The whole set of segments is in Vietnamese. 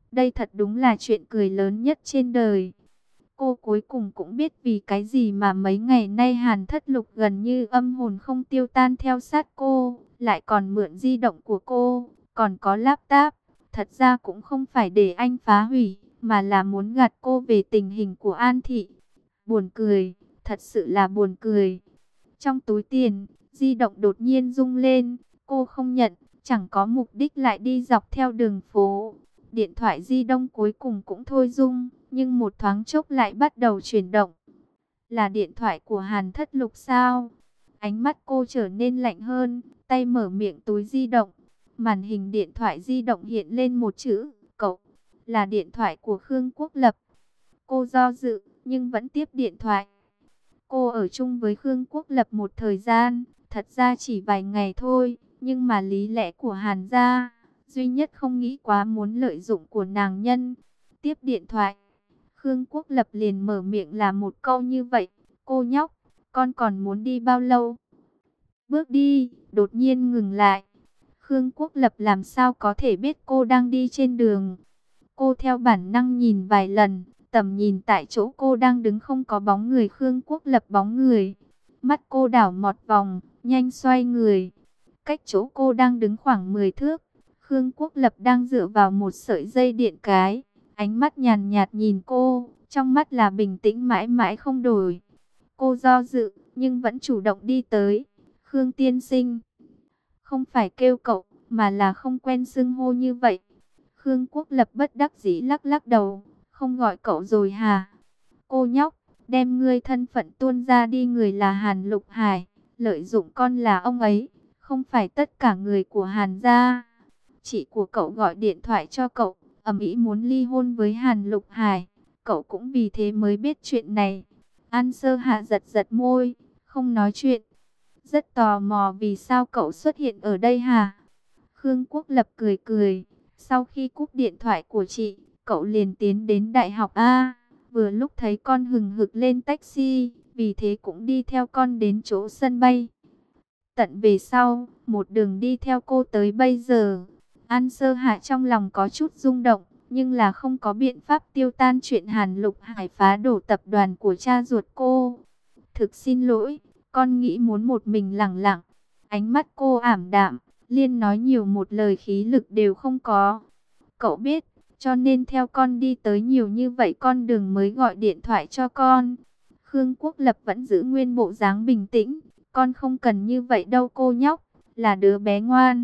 Đây thật đúng là chuyện cười lớn nhất trên đời. Cô cuối cùng cũng biết vì cái gì mà mấy ngày nay Hàn Thất Lục gần như âm hồn không tiêu tan theo sát cô, lại còn mượn di động của cô, còn có laptop. Thật ra cũng không phải để anh phá hủy, mà là muốn gạt cô về tình hình của An Thị. Buồn cười, thật sự là buồn cười. Trong túi tiền, di động đột nhiên rung lên, cô không nhận, chẳng có mục đích lại đi dọc theo đường phố. Điện thoại di động cuối cùng cũng thôi rung, nhưng một thoáng chốc lại bắt đầu chuyển động. Là điện thoại của Hàn Thất Lục sao? Ánh mắt cô trở nên lạnh hơn, tay mở miệng túi di động. Màn hình điện thoại di động hiện lên một chữ, cậu. Là điện thoại của Khương Quốc Lập. Cô do dự, nhưng vẫn tiếp điện thoại. Cô ở chung với Khương Quốc Lập một thời gian, thật ra chỉ vài ngày thôi, nhưng mà lý lẽ của Hàn gia, duy nhất không nghĩ quá muốn lợi dụng của nàng nhân. Tiếp điện thoại, Khương Quốc Lập liền mở miệng là một câu như vậy, cô nhóc, con còn muốn đi bao lâu? Bước đi, đột nhiên ngừng lại. Khương Quốc Lập làm sao có thể biết cô đang đi trên đường? Cô theo bản năng nhìn vài lần, tầm nhìn tại chỗ cô đang đứng không có bóng người Khương Quốc Lập bóng người. Mắt cô đảo một vòng, nhanh xoay người. Cách chỗ cô đang đứng khoảng 10 thước, Khương Quốc Lập đang dựa vào một sợi dây điện cái. Ánh mắt nhàn nhạt nhìn cô, trong mắt là bình tĩnh mãi mãi không đổi. Cô do dự, nhưng vẫn chủ động đi tới. Khương tiên sinh, không phải kêu cậu, mà là không quen xưng hô như vậy. Khương Quốc Lập bất đắc dĩ lắc lắc đầu, không gọi cậu rồi hả? Cô nhóc, đem ngươi thân phận tuôn ra đi, người là Hàn Lục Hải, lợi dụng con là ông ấy, không phải tất cả người của Hàn gia. Chị của cậu gọi điện thoại cho cậu, ầm ĩ muốn ly hôn với Hàn Lục Hải, cậu cũng vì thế mới biết chuyện này. An Sơ Hạ giật giật môi, không nói chuyện. Rất tò mò vì sao cậu xuất hiện ở đây hả? Khương Quốc Lập cười cười. Sau khi cúp điện thoại của chị, cậu liền tiến đến đại học A. Vừa lúc thấy con hừng hực lên taxi, vì thế cũng đi theo con đến chỗ sân bay. Tận về sau, một đường đi theo cô tới bây giờ. An Sơ Hạ trong lòng có chút rung động, nhưng là không có biện pháp tiêu tan chuyện Hàn Lục Hải phá đổ tập đoàn của cha ruột cô. Thực xin lỗi, con nghĩ muốn một mình lẳng lặng. Ánh mắt cô ảm đạm, liên nói nhiều một lời khí lực đều không có. Cậu biết, cho nên theo con đi tới nhiều như vậy con đường mới gọi điện thoại cho con. Khương Quốc Lập vẫn giữ nguyên bộ dáng bình tĩnh. Con không cần như vậy đâu cô nhóc, là đứa bé ngoan.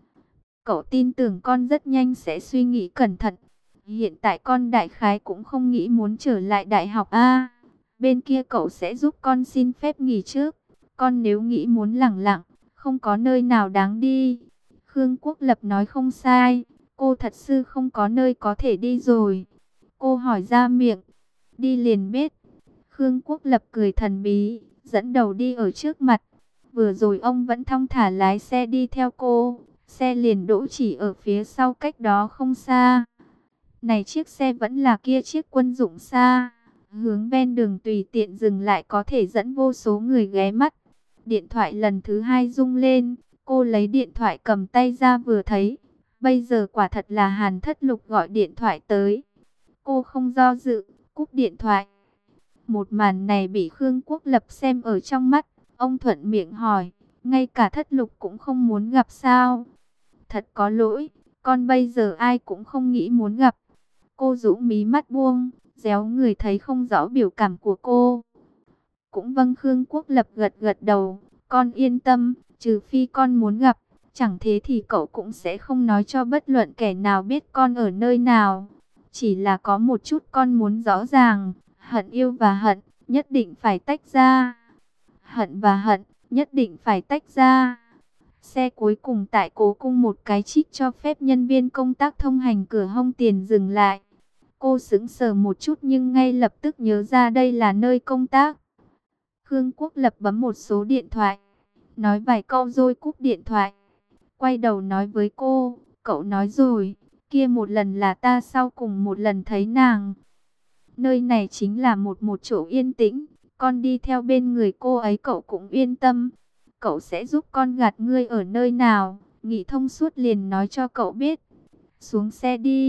Cậu tin tưởng con rất nhanh sẽ suy nghĩ cẩn thận. Hiện tại con đại khái cũng không nghĩ muốn trở lại đại học A. Bên kia cậu sẽ giúp con xin phép nghỉ trước. Con nếu nghĩ muốn lẳng lặng, không có nơi nào đáng đi. Khương Quốc Lập nói không sai. Cô thật sự không có nơi có thể đi rồi. Cô hỏi ra miệng. Đi liền biết. Khương Quốc Lập cười thần bí, dẫn đầu đi ở trước mặt. Vừa rồi ông vẫn thong thả lái xe đi theo cô. Xe liền đỗ chỉ ở phía sau cách đó không xa. Này chiếc xe vẫn là kia chiếc quân dụng xa. Hướng ven đường tùy tiện dừng lại có thể dẫn vô số người ghé mắt. Điện thoại lần thứ hai rung lên. Cô lấy điện thoại cầm tay ra vừa thấy. Bây giờ quả thật là Hàn Thất Lục gọi điện thoại tới. Cô không do dự, cúp điện thoại. Một màn này bị Khương Quốc Lập xem ở trong mắt. Ông thuận miệng hỏi, ngay cả Thất Lục cũng không muốn gặp sao? Thật có lỗi, con bây giờ ai cũng không nghĩ muốn gặp. Cô rũ mí mắt buông, déo người thấy không rõ biểu cảm của cô. Cũng vâng, Khương Quốc Lập gật gật đầu, con yên tâm, trừ phi con muốn gặp, chẳng thế thì cậu cũng sẽ không nói cho bất luận kẻ nào biết con ở nơi nào. Chỉ là có một chút con muốn rõ ràng, hận yêu và hận, nhất định phải tách ra. Hận và hận, nhất định phải tách ra. Xe cuối cùng tại cố cung một cái trích cho phép nhân viên công tác thông hành cửa hông tiền dừng lại. Cô sững sờ một chút nhưng ngay lập tức nhớ ra đây là nơi công tác. Khương Quốc Lập bấm một số điện thoại, nói vài câu rồi cúp điện thoại. Quay đầu nói với cô, cậu nói rồi, kia một lần là ta sau cùng một lần thấy nàng. Nơi này chính là một chỗ yên tĩnh, con đi theo bên người cô ấy cậu cũng yên tâm. Cậu sẽ giúp con gạt ngươi ở nơi nào, nghĩ thông suốt liền nói cho cậu biết. Xuống xe đi,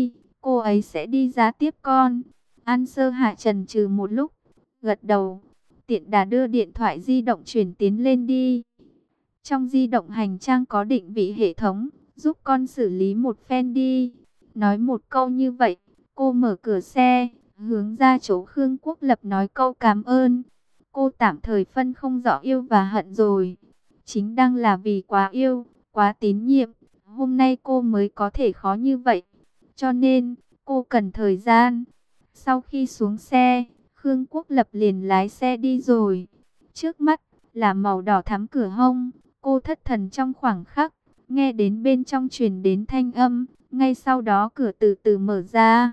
cô ấy sẽ đi ra tiếp con. An Sơ Hạ chần chừ một lúc, gật đầu. Tiện đà đưa điện thoại di động chuyển tiến lên đi. Trong di động hành trang có định vị hệ thống, giúp con xử lý một phen đi. Nói một câu như vậy, cô mở cửa xe, hướng ra chỗ Khương Quốc Lập nói câu cảm ơn. Cô tạm thời phân không rõ yêu và hận rồi. Chính đang là vì quá yêu, quá tín nhiệm, hôm nay cô mới có thể khó như vậy. Cho nên, cô cần thời gian. Sau khi xuống xe, Khương Quốc Lập liền lái xe đi rồi. Trước mắt là màu đỏ thắm cửa hông. Cô thất thần trong khoảng khắc, nghe đến bên trong truyền đến thanh âm. Ngay sau đó cửa từ từ mở ra.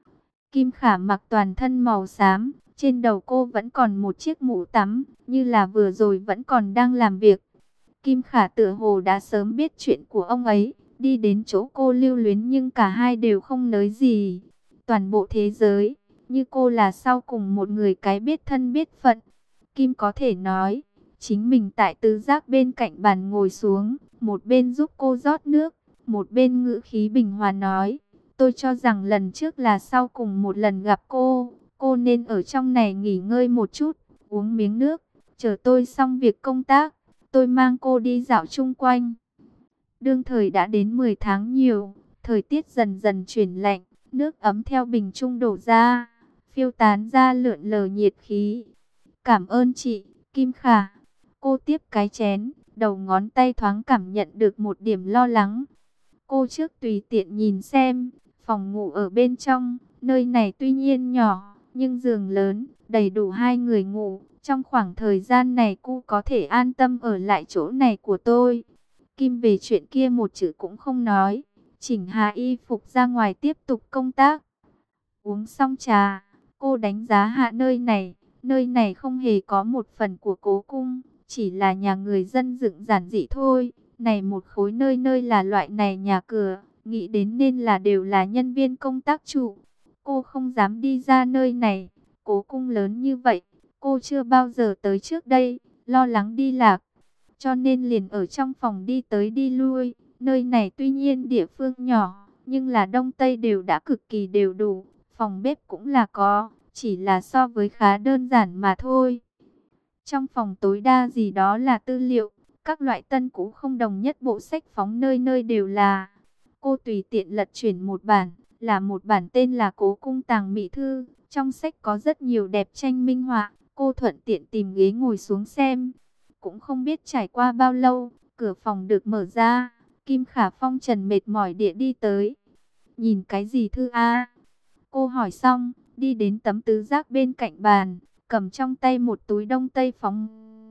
Kim Khả mặc toàn thân màu xám. Trên đầu cô vẫn còn một chiếc mũ tắm, như là vừa rồi vẫn còn đang làm việc. Kim Khả tựa hồ đã sớm biết chuyện của ông ấy, đi đến chỗ cô lưu luyến nhưng cả hai đều không nói gì. Toàn bộ thế giới, như cô là sau cùng một người cái biết thân biết phận. Kim có thể nói, chính mình tại tứ giác bên cạnh bàn ngồi xuống, một bên giúp cô rót nước, một bên ngữ khí bình hòa nói. Tôi cho rằng lần trước là sau cùng một lần gặp cô nên ở trong này nghỉ ngơi một chút, uống miếng nước, chờ tôi xong việc công tác. Tôi mang cô đi dạo chung quanh. Đương thời đã đến 10 tháng nhiều, thời tiết dần dần chuyển lạnh, nước ấm theo bình chung đổ ra, phiêu tán ra lượn lờ nhiệt khí. Cảm ơn chị, Kim Khả. Cô tiếp cái chén, đầu ngón tay thoáng cảm nhận được một điểm lo lắng. Cô trước tùy tiện nhìn xem, phòng ngủ ở bên trong, nơi này tuy nhiên nhỏ, nhưng giường lớn, đầy đủ hai người ngủ. Trong khoảng thời gian này cô có thể an tâm ở lại chỗ này của tôi. Kim về chuyện kia một chữ cũng không nói. Chỉnh hà y phục ra ngoài tiếp tục công tác. Uống xong trà, cô đánh giá hạ nơi này. Nơi này không hề có một phần của cố cung. Chỉ là nhà người dân dựng giản dị thôi. Này một khối nơi nơi là loại này nhà cửa. Nghĩ đến nên là đều là nhân viên công tác trụ. Cô không dám đi ra nơi này. Cố cung lớn như vậy. Cô chưa bao giờ tới trước đây, lo lắng đi lạc, cho nên liền ở trong phòng đi tới đi lui. Nơi này tuy nhiên địa phương nhỏ, nhưng là đông tây đều đã cực kỳ đều đủ, phòng bếp cũng là có, chỉ là so với khá đơn giản mà thôi. Trong phòng tối đa gì đó là tư liệu, các loại tân cũ không đồng nhất, bộ sách phóng nơi nơi đều là. Cô tùy tiện lật chuyển một bản, là một bản tên là Cố Cung Tàng Mỹ Thư, trong sách có rất nhiều đẹp tranh minh họa. Cô thuận tiện tìm ghế ngồi xuống xem. Cũng không biết trải qua bao lâu, cửa phòng được mở ra. Kim Khả phong trần mệt mỏi địa đi tới. Nhìn cái gì thư a? Cô hỏi xong, đi đến tấm tứ giác bên cạnh bàn, cầm trong tay một túi đông tây phóng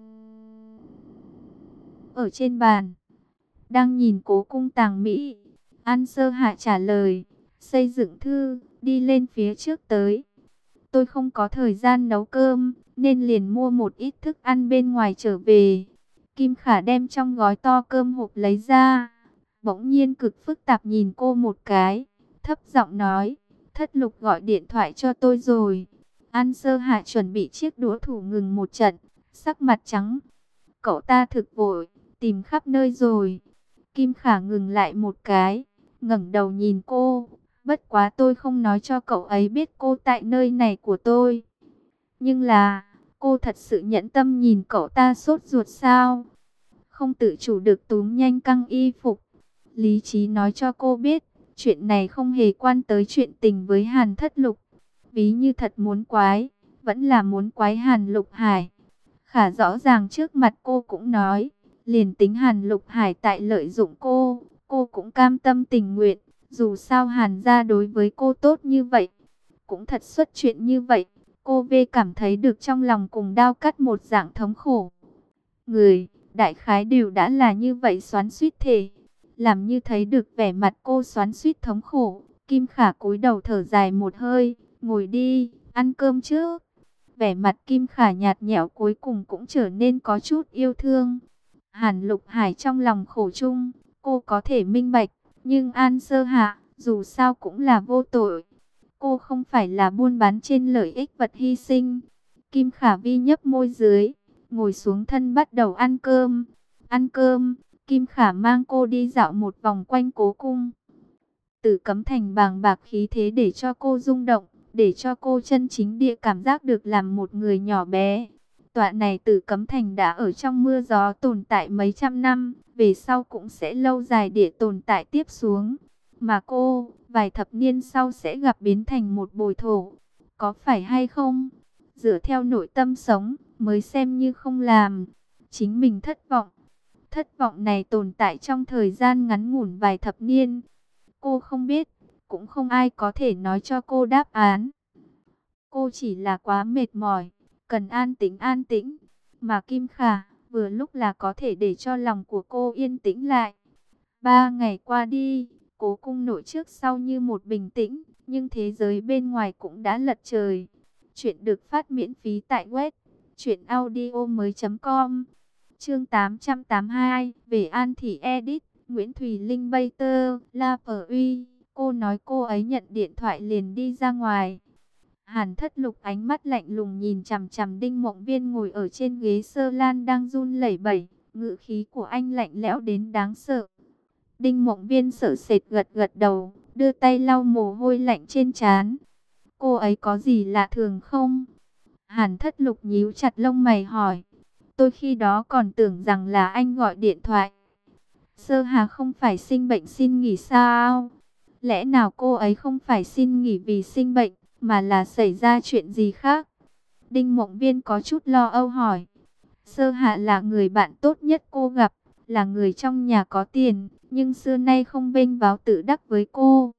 ở trên bàn. Đang nhìn Cố Cung Tàng Mỹ. An Sơ Hạ trả lời, xây dựng thư, đi lên phía trước tới. Tôi không có thời gian nấu cơm, nên liền mua một ít thức ăn bên ngoài trở về. Kim Khả đem trong gói to cơm hộp lấy ra. Bỗng nhiên cực phức tạp nhìn cô một cái. Thấp giọng nói, Thất Lục gọi điện thoại cho tôi rồi. An Sơ Hạ chuẩn bị chiếc đũa thủ ngừng một trận, sắc mặt trắng. Cậu ta thực vội, tìm khắp nơi rồi. Kim Khả ngừng lại một cái, ngẩng đầu nhìn cô. Bất quá tôi không nói cho cậu ấy biết cô tại nơi này của tôi. Nhưng là, cô thật sự nhẫn tâm nhìn cậu ta sốt ruột sao? Không tự chủ được túm nhanh căng y phục. Lý trí nói cho cô biết, chuyện này không hề quan tới chuyện tình với Hàn Thất Lục. Ví như thật muốn quái, vẫn là muốn quái Hàn Lục Hải. Khả rõ ràng trước mặt cô cũng nói, liền tính Hàn Lục Hải tại lợi dụng cô cũng cam tâm tình nguyện. Dù sao Hàn gia đối với cô tốt như vậy, cũng thật xuất chuyện như vậy, cô về cảm thấy được trong lòng cùng đao cắt một dạng thống khổ. Người, đại khái đều đã là như vậy xoắn xuýt thể. Làm như thấy được vẻ mặt cô xoắn xuýt thống khổ, Kim Khả cúi đầu thở dài một hơi, ngồi đi, ăn cơm trước. Vẻ mặt Kim Khả nhạt nhẽo cuối cùng cũng trở nên có chút yêu thương. Hàn Lục Hải trong lòng khổ chung, cô có thể minh bạch. Nhưng An Sơ Hạ, dù sao cũng là vô tội. Cô không phải là buôn bán trên lợi ích vật hy sinh. Kim Khả Vi nhấp môi dưới, ngồi xuống thân bắt đầu ăn cơm. Ăn cơm, Kim Khả mang cô đi dạo một vòng quanh cố cung. Tử Cấm Thành bàng bạc khí thế để cho cô rung động, để cho cô chân chính địa cảm giác được làm một người nhỏ bé. Tọa này Tử Cấm Thành đã ở trong mưa gió tồn tại mấy trăm năm, về sau cũng sẽ lâu dài để tồn tại tiếp xuống. Mà cô, vài thập niên sau sẽ gặp biến thành một bồi thổ. Có phải hay không? Dựa theo nội tâm sống, mới xem như không làm. Chính mình thất vọng. Thất vọng này tồn tại trong thời gian ngắn ngủn vài thập niên. Cô không biết, cũng không ai có thể nói cho cô đáp án. Cô chỉ là quá mệt mỏi, cần an tĩnh. Mà Kim Khả, vừa lúc là có thể để cho lòng của cô yên tĩnh lại. 3 ngày qua đi, cố cung nội trước sau như một bình tĩnh, nhưng thế giới bên ngoài cũng đã lật trời. Chuyện được phát miễn phí tại web truyệnaudiomoi.com. Chương 882, về An Thị edit, Nguyễn Thùy Linh bay tơ, La Phở Uy. Cô nói cô ấy nhận điện thoại liền đi ra ngoài. Hàn Thất Lục ánh mắt lạnh lùng nhìn chằm chằm Đinh Mộng Viên ngồi ở trên ghế sơ lan đang run lẩy bẩy, ngữ khí của anh lạnh lẽo đến đáng sợ. Đinh Mộng Viên sợ sệt gật gật đầu, đưa tay lau mồ hôi lạnh trên trán. Cô ấy có gì lạ thường không? Hàn Thất Lục nhíu chặt lông mày hỏi. Tôi khi đó còn tưởng rằng là anh gọi điện thoại. Sơ Hà không phải sinh bệnh xin nghỉ sao? Lẽ nào cô ấy không phải xin nghỉ vì sinh bệnh, mà là xảy ra chuyện gì khác? Đinh Mộng Viên có chút lo âu hỏi. Sơ Hạ là người bạn tốt nhất cô gặp, là người trong nhà có tiền, nhưng xưa nay không vênh váo tự đắc với cô.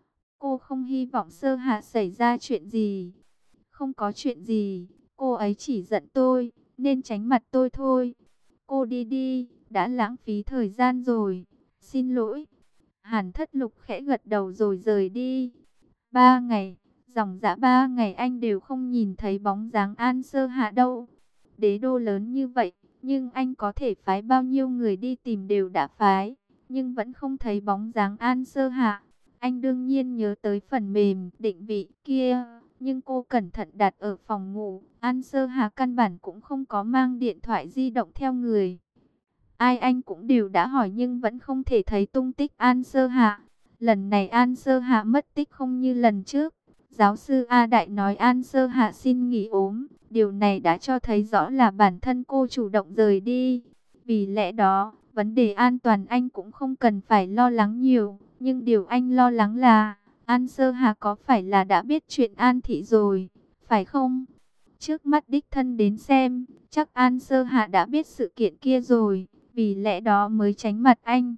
Cô không hy vọng Sơ Hạ xảy ra chuyện gì. Không có chuyện gì, cô ấy chỉ giận tôi, nên tránh mặt tôi thôi. Cô đi đi, đã lãng phí thời gian rồi. Xin lỗi. Hàn Thất Lục khẽ gật đầu rồi rời đi. 3 ngày, dòng dã 3 ngày anh đều không nhìn thấy bóng dáng An Sơ Hạ đâu. Đế đô lớn như vậy, nhưng anh có thể phái bao nhiêu người đi tìm đều đã phái, nhưng vẫn không thấy bóng dáng An Sơ Hạ. Anh đương nhiên nhớ tới phần mềm định vị kia, nhưng cô cẩn thận đặt ở phòng ngủ. An Sơ Hạ căn bản cũng không có mang điện thoại di động theo người. Ai anh cũng đều đã hỏi nhưng vẫn không thể thấy tung tích An Sơ Hạ. Lần này An Sơ Hạ mất tích không như lần trước. Giáo sư A Đại nói An Sơ Hạ xin nghỉ ốm. Điều này đã cho thấy rõ là bản thân cô chủ động rời đi. Vì lẽ đó, vấn đề an toàn anh cũng không cần phải lo lắng nhiều. Nhưng điều anh lo lắng là, An Sơ Hạ có phải là đã biết chuyện An Thị rồi, phải không? Trước mắt đích thân đến xem, chắc An Sơ Hạ đã biết sự kiện kia rồi, vì lẽ đó mới tránh mặt anh.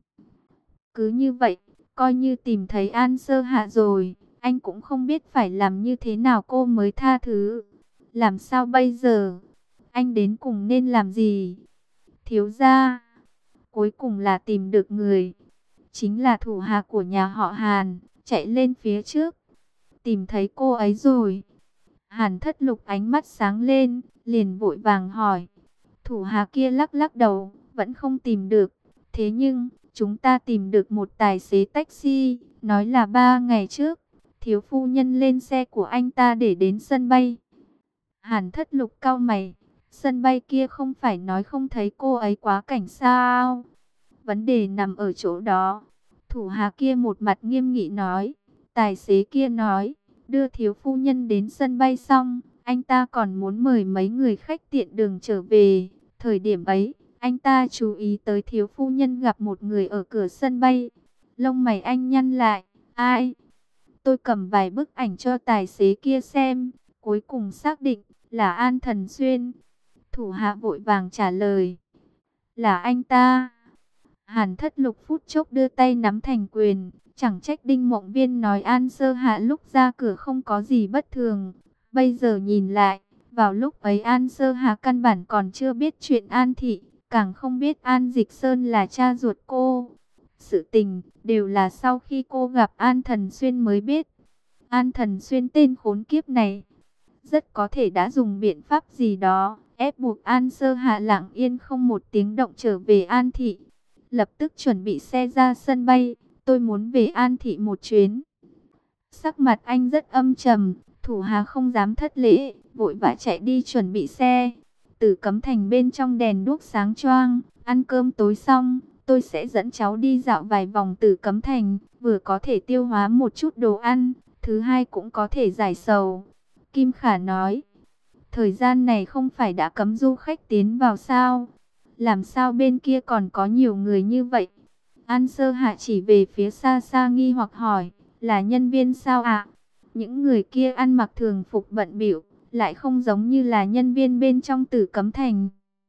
Cứ như vậy, coi như tìm thấy An Sơ Hạ rồi, anh cũng không biết phải làm như thế nào cô mới tha thứ. Làm sao bây giờ? Anh đến cùng nên làm gì? Thiếu gia, cuối cùng là tìm được người. Chính là thủ hạ của nhà họ Hàn, chạy lên phía trước. Tìm thấy cô ấy rồi. Hàn Thất Lục ánh mắt sáng lên, liền vội vàng hỏi. Thủ hạ kia lắc lắc đầu, vẫn không tìm được. Thế nhưng, chúng ta tìm được một tài xế taxi, nói là 3 ngày trước. Thiếu phu nhân lên xe của anh ta để đến sân bay. Hàn Thất Lục cau mày, sân bay kia không phải nói không thấy cô ấy quá cảnh sao? Vấn đề nằm ở chỗ đó. Thủ hạ kia một mặt nghiêm nghị nói. Tài xế kia nói, đưa thiếu phu nhân đến sân bay xong, anh ta còn muốn mời mấy người khách tiện đường trở về. Thời điểm ấy, anh ta chú ý tới thiếu phu nhân gặp một người ở cửa sân bay. Lông mày anh nhăn lại, ai? Tôi cầm vài bức ảnh cho tài xế kia xem, cuối cùng xác định là An Thần Xuyên. Thủ hạ vội vàng trả lời, là anh ta. Hàn Thất Lục phút chốc đưa tay nắm thành quyền, chẳng trách Đinh Mộng Viên nói An Sơ Hạ lúc ra cửa không có gì bất thường. Bây giờ nhìn lại, vào lúc ấy An Sơ Hạ căn bản còn chưa biết chuyện An Thị, càng không biết An Dịch Sơn là cha ruột cô. Sự tình đều là sau khi cô gặp An Thần Xuyên mới biết. An Thần Xuyên tên khốn kiếp này, rất có thể đã dùng biện pháp gì đó, ép buộc An Sơ Hạ lặng yên không một tiếng động trở về An Thị. Lập tức chuẩn bị xe ra sân bay, tôi muốn về An Thị một chuyến. Sắc mặt anh rất âm trầm, thủ hạ không dám thất lễ, vội vã chạy đi chuẩn bị xe. Tử Cấm Thành bên trong đèn đuốc sáng choang, ăn cơm tối xong, tôi sẽ dẫn cháu đi dạo vài vòng Tử Cấm Thành, vừa có thể tiêu hóa một chút đồ ăn, thứ hai cũng có thể giải sầu. Kim Khả nói, thời gian này không phải đã cấm du khách tiến vào sao? Làm sao bên kia còn có nhiều người như vậy? An Sơ Hạ chỉ về phía xa xa nghi hoặc hỏi, là nhân viên sao ạ? Những người kia ăn mặc thường phục bận bịu, lại không giống như là nhân viên bên trong Tử Cấm Thành.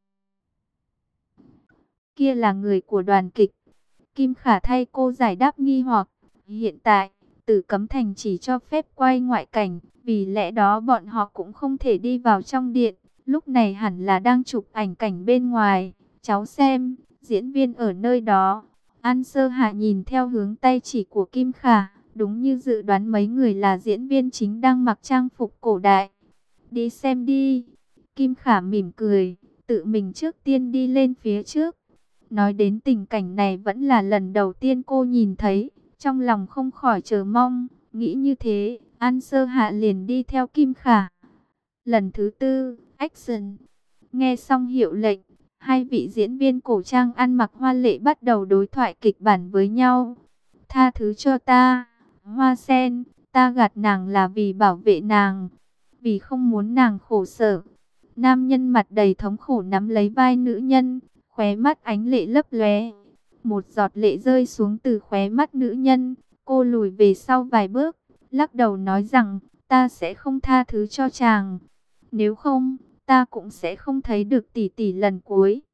Kia là người của đoàn kịch. Kim Khả thay cô giải đáp nghi hoặc. Hiện tại, Tử Cấm Thành chỉ cho phép quay ngoại cảnh, vì lẽ đó bọn họ cũng không thể đi vào trong điện. Lúc này hẳn là đang chụp ảnh cảnh bên ngoài. Cháu xem, diễn viên ở nơi đó. An Sơ Hạ nhìn theo hướng tay chỉ của Kim Khả, đúng như dự đoán mấy người là diễn viên chính đang mặc trang phục cổ đại. Đi xem đi. Kim Khả mỉm cười, tự mình trước tiên đi lên phía trước. Nói đến tình cảnh này vẫn là lần đầu tiên cô nhìn thấy, trong lòng không khỏi chờ mong, nghĩ như thế, An Sơ Hạ liền đi theo Kim Khả. Lần thứ tư, action. Nghe xong hiệu lệnh, hai vị diễn viên cổ trang ăn mặc hoa lệ bắt đầu đối thoại kịch bản với nhau. Tha thứ cho ta, Hoa Sen, ta gạt nàng là vì bảo vệ nàng, vì không muốn nàng khổ sở. Nam nhân mặt đầy thống khổ nắm lấy vai nữ nhân, khóe mắt ánh lệ lấp lóe. Một giọt lệ rơi xuống từ khóe mắt nữ nhân, cô lùi về sau vài bước, lắc đầu nói rằng, ta sẽ không tha thứ cho chàng. Nếu không, ta cũng sẽ không thấy được tỷ tỷ lần cuối.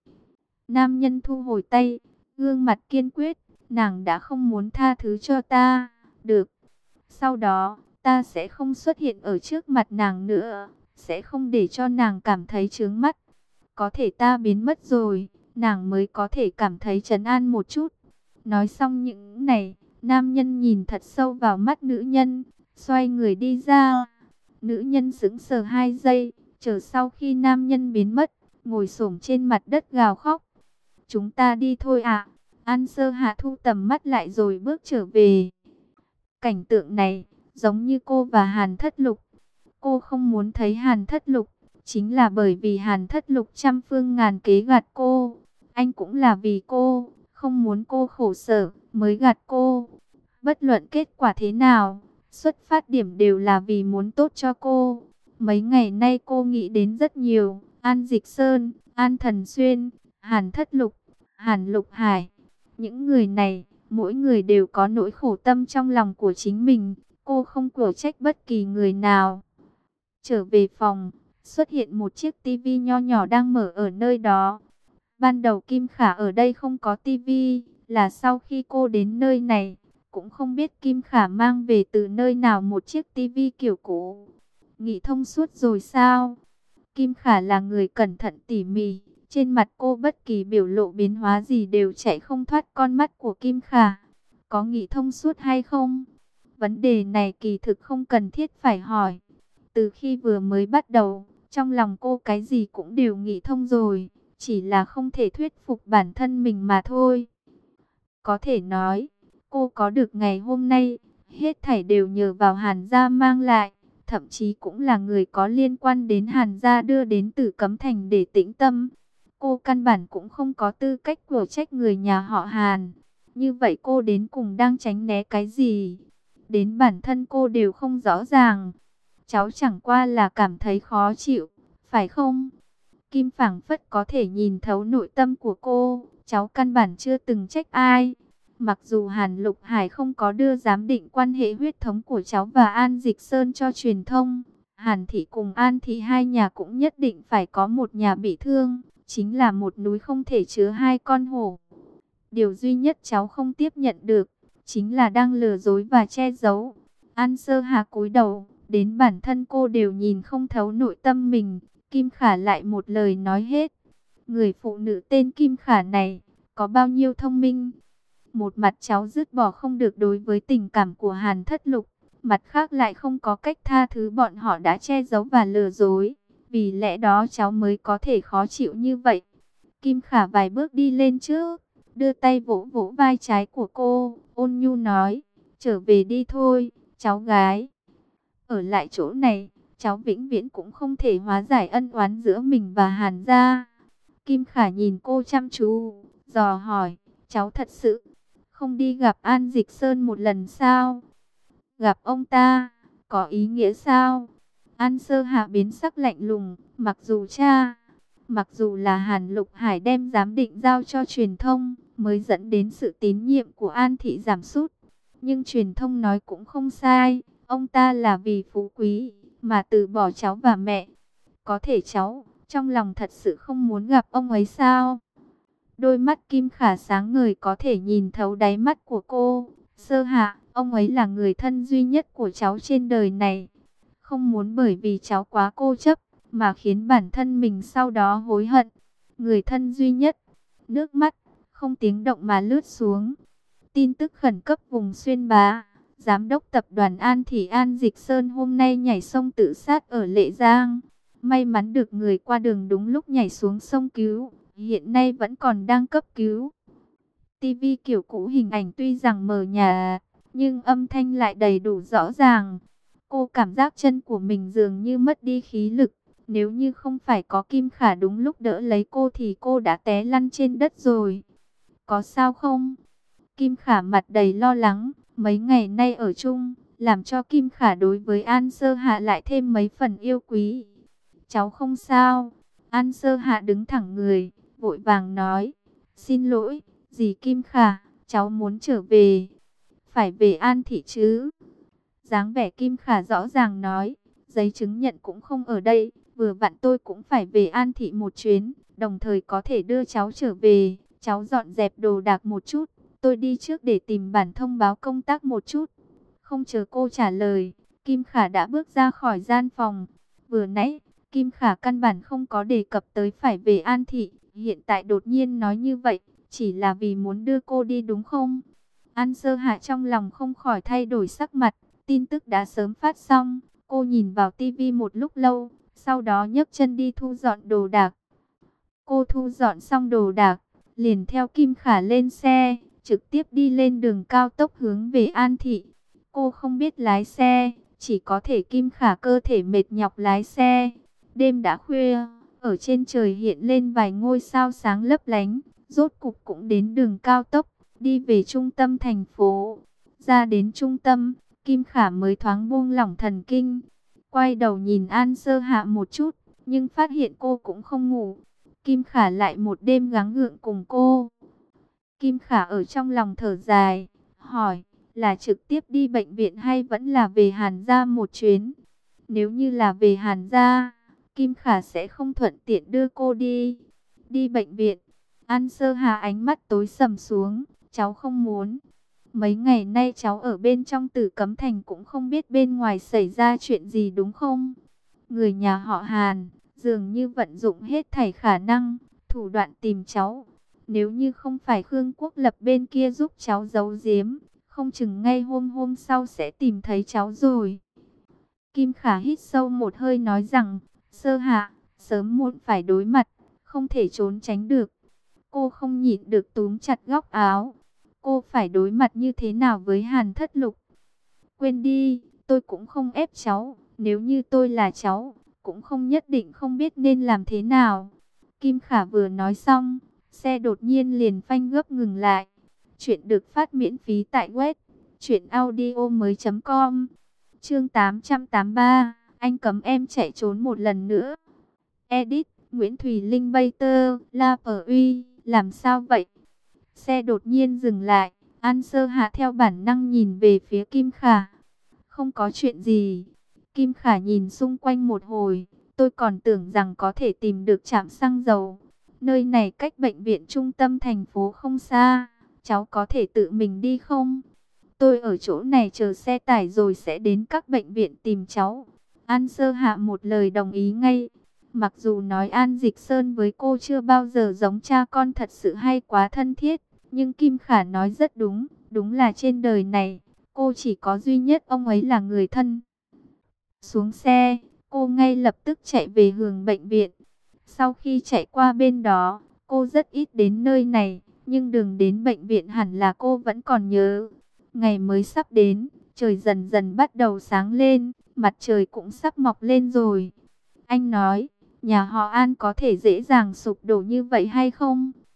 Nam nhân thu hồi tay, gương mặt kiên quyết, nàng đã không muốn tha thứ cho ta. Được. Sau đó, ta sẽ không xuất hiện ở trước mặt nàng nữa, sẽ không để cho nàng cảm thấy chướng mắt. Có thể ta biến mất rồi, nàng mới có thể cảm thấy trấn an một chút. Nói xong những này, nam nhân nhìn thật sâu vào mắt nữ nhân, xoay người đi ra. Nữ nhân sững sờ 2 giây, chờ sau khi nam nhân biến mất, ngồi xổm trên mặt đất gào khóc. Chúng ta đi thôi ạ. An Sơ Hạ thu tầm mắt lại rồi bước trở về. Cảnh tượng này, giống như cô và Hàn Thất Lục. Cô không muốn thấy Hàn Thất Lục, chính là bởi vì Hàn Thất Lục trăm phương ngàn kế gạt cô. Anh cũng là vì cô, không muốn cô khổ sở, mới gạt cô. Bất luận kết quả thế nào, xuất phát điểm đều là vì muốn tốt cho cô. Mấy ngày nay cô nghĩ đến rất nhiều, An Dịch Sơn, An Thần Xuyên, Hàn Thất Lục, Hàn Lục Hải. Những người này, mỗi người đều có nỗi khổ tâm trong lòng của chính mình. Cô không quở trách bất kỳ người nào. Trở về phòng, xuất hiện một chiếc tivi nho nhỏ đang mở ở nơi đó. Ban đầu Kim Khả ở đây không có tivi, là sau khi cô đến nơi này, cũng không biết Kim Khả mang về từ nơi nào một chiếc tivi kiểu cũ. Nghĩ thông suốt rồi sao? Kim Khả là người cẩn thận tỉ mỉ, trên mặt cô bất kỳ biểu lộ biến hóa gì đều chạy không thoát con mắt của Kim Khả. Có nghĩ thông suốt hay không? Vấn đề này kỳ thực không cần thiết phải hỏi. Từ khi vừa mới bắt đầu, trong lòng cô cái gì cũng đều nghĩ thông rồi, chỉ là không thể thuyết phục bản thân mình mà thôi. Có thể nói, cô có được ngày hôm nay, hết thảy đều nhờ vào Hàn gia mang lại, thậm chí cũng là người có liên quan đến Hàn gia đưa đến Tử Cấm Thành để tĩnh tâm. Cô căn bản cũng không có tư cách của trách người nhà họ Hàn. Như vậy cô đến cùng đang tránh né cái gì? Đến bản thân cô đều không rõ ràng. Cháu chẳng qua là cảm thấy khó chịu, phải không? Kim phảng phất có thể nhìn thấu nội tâm của cô. Cháu căn bản chưa từng trách ai. Mặc dù Hàn Lục Hải không có đưa giám định quan hệ huyết thống của cháu và An Dịch Sơn cho truyền thông, Hàn Thị cùng An Thị hai nhà cũng nhất định phải có một nhà bị thương. Chính là một núi không thể chứa hai con hổ. Điều duy nhất cháu không tiếp nhận được, chính là đang lừa dối và che giấu. An Sơ Hà cúi đầu, đến bản thân cô đều nhìn không thấu nội tâm mình. Kim Khả lại một lời nói hết. Người phụ nữ tên Kim Khả này, có bao nhiêu thông minh. Một mặt cháu dứt bỏ không được đối với tình cảm của Hàn Thất Lục, mặt khác lại không có cách tha thứ bọn họ đã che giấu và lừa dối. Vì lẽ đó cháu mới có thể khó chịu như vậy. Kim Khả vài bước đi lên trước, đưa tay vỗ vỗ vai trái của cô, ôn nhu nói, trở về đi thôi, cháu gái. Ở lại chỗ này, cháu vĩnh viễn cũng không thể hóa giải ân oán giữa mình và Hàn gia. Kim Khả nhìn cô chăm chú, dò hỏi, cháu thật sự không đi gặp An Dịch Sơn một lần sao? Gặp ông ta, có ý nghĩa sao? An Sơ Hạ biến sắc lạnh lùng, mặc dù là Hàn Lục Hải đem giám định giao cho truyền thông, mới dẫn đến sự tín nhiệm của An Thị giảm sút. Nhưng truyền thông nói cũng không sai, ông ta là vì phú quý, mà từ bỏ cháu và mẹ. Có thể cháu, trong lòng thật sự không muốn gặp ông ấy sao? Đôi mắt Kim Khả sáng ngời có thể nhìn thấu đáy mắt của cô. Sơ Hạ, ông ấy là người thân duy nhất của cháu trên đời này. Không muốn bởi vì cháu quá cô chấp, mà khiến bản thân mình sau đó hối hận. Người thân duy nhất, nước mắt, không tiếng động mà lướt xuống. Tin tức khẩn cấp vùng Xuyên Bá. Giám đốc tập đoàn An Thị An Dịch Sơn hôm nay nhảy sông tự sát ở Lệ Giang. May mắn được người qua đường đúng lúc nhảy xuống sông cứu. Hiện nay vẫn còn đang cấp cứu. TV kiểu cũ hình ảnh tuy rằng mờ nhạt, nhưng âm thanh lại đầy đủ rõ ràng. Cô cảm giác chân của mình dường như mất đi khí lực. Nếu như không phải có Kim Khả đúng lúc đỡ lấy cô thì cô đã té lăn trên đất rồi. Có sao không? Kim Khả mặt đầy lo lắng. Mấy ngày nay ở chung, làm cho Kim Khả đối với An Sơ Hạ lại thêm mấy phần yêu quý. Cháu không sao. An Sơ Hạ đứng thẳng người, vội vàng nói. Xin lỗi, dì Kim Khả, cháu muốn trở về. Phải về An Thị chứ? Dáng vẻ Kim Khả rõ ràng nói. Giấy chứng nhận cũng không ở đây, vừa vặn tôi cũng phải về An Thị một chuyến, đồng thời có thể đưa cháu trở về. Cháu dọn dẹp đồ đạc một chút, tôi đi trước để tìm bản thông báo công tác một chút. Không chờ cô trả lời, Kim Khả đã bước ra khỏi gian phòng. Vừa nãy, Kim Khả căn bản không có đề cập tới phải về An Thị, hiện tại đột nhiên nói như vậy, chỉ là vì muốn đưa cô đi đúng không? An Sơ Hạ trong lòng không khỏi thay đổi sắc mặt, tin tức đã sớm phát xong, cô nhìn vào tivi một lúc lâu, sau đó nhấc chân đi thu dọn đồ đạc. Cô thu dọn xong đồ đạc, liền theo Kim Khả lên xe, trực tiếp đi lên đường cao tốc hướng về An Thị. Cô không biết lái xe, chỉ có thể Kim Khả cơ thể mệt nhọc lái xe. Đêm đã khuya, ở trên trời hiện lên vài ngôi sao sáng lấp lánh, rốt cục cũng đến đường cao tốc, đi về trung tâm thành phố. Ra đến trung tâm, Kim Khả mới thoáng buông lỏng thần kinh. Quay đầu nhìn An Sơ Hạ một chút, nhưng phát hiện cô cũng không ngủ. Kim Khả lại một đêm gắng gượng cùng cô. Kim Khả ở trong lòng thở dài, hỏi, là trực tiếp đi bệnh viện hay vẫn là về Hàn gia một chuyến? Nếu như là về Hàn gia, Kim Khả sẽ không thuận tiện đưa cô đi. Đi bệnh viện, An Sơ Hà ánh mắt tối sầm xuống, cháu không muốn. Mấy ngày nay cháu ở bên trong Tử Cấm Thành cũng không biết bên ngoài xảy ra chuyện gì đúng không? Người nhà họ Hàn dường như vận dụng hết thảy khả năng, thủ đoạn tìm cháu. Nếu như không phải Khương Quốc Lập bên kia giúp cháu giấu giếm, không chừng ngay hôm sau sẽ tìm thấy cháu rồi. Kim Khả hít sâu một hơi nói rằng, Sơ Hạ, sớm muộn phải đối mặt, không thể trốn tránh được. Cô không nhịn được túm chặt góc áo. Cô phải đối mặt như thế nào với Hàn Thất Lục? Quên đi, tôi cũng không ép cháu. Nếu như tôi là cháu, cũng không nhất định không biết nên làm thế nào. Kim Khả vừa nói xong, xe đột nhiên liền phanh gấp ngừng lại. Chuyện được phát miễn phí tại web truyệnaudiomoi.com. Chương 883, anh cấm em chạy trốn một lần nữa. Edit, Nguyễn Thùy Linh Bay Tơ, La Pờ Uy, làm sao vậy? Xe đột nhiên dừng lại, An Sơ Hạ theo bản năng nhìn về phía Kim Khả. Không có chuyện gì. Kim Khả nhìn xung quanh một hồi, tôi còn tưởng rằng có thể tìm được trạm xăng dầu. Nơi này cách bệnh viện trung tâm thành phố không xa, cháu có thể tự mình đi không? Tôi ở chỗ này chờ xe tải rồi sẽ đến các bệnh viện tìm cháu. An Sơ Hạ một lời đồng ý ngay. Mặc dù nói An Dịch Sơn với cô chưa bao giờ giống cha con thật sự hay quá thân thiết, nhưng Kim Khả nói rất đúng, đúng là trên đời này, cô chỉ có duy nhất ông ấy là người thân. Xuống xe, cô ngay lập tức chạy về hướng bệnh viện. Sau khi chạy qua bên đó, cô rất ít đến nơi này, nhưng đường đến bệnh viện hẳn là cô vẫn còn nhớ. Ngày mới sắp đến, trời dần dần bắt đầu sáng lên, mặt trời cũng sắp mọc lên rồi. Anh nói, nhà họ An có thể dễ dàng sụp đổ như vậy hay không?